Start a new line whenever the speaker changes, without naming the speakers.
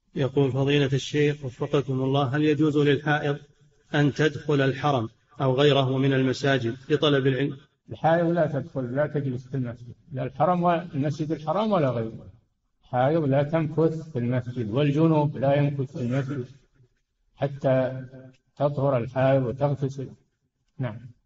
يقول فضيلة الشيخ وفقكم الله: هل يجوز للحائض أن تدخل الحرم أو غيره من المساجد لطلب العلم؟
الحائض لا تدخل، لا تجلس في المسجد، لا الحرم والمسجد الحرام ولا غيره. الحائض لا تمكث في المسجد، والجنوب لا يمكث في المسجد حتى تطهر الحائض وتغتسل. نعم.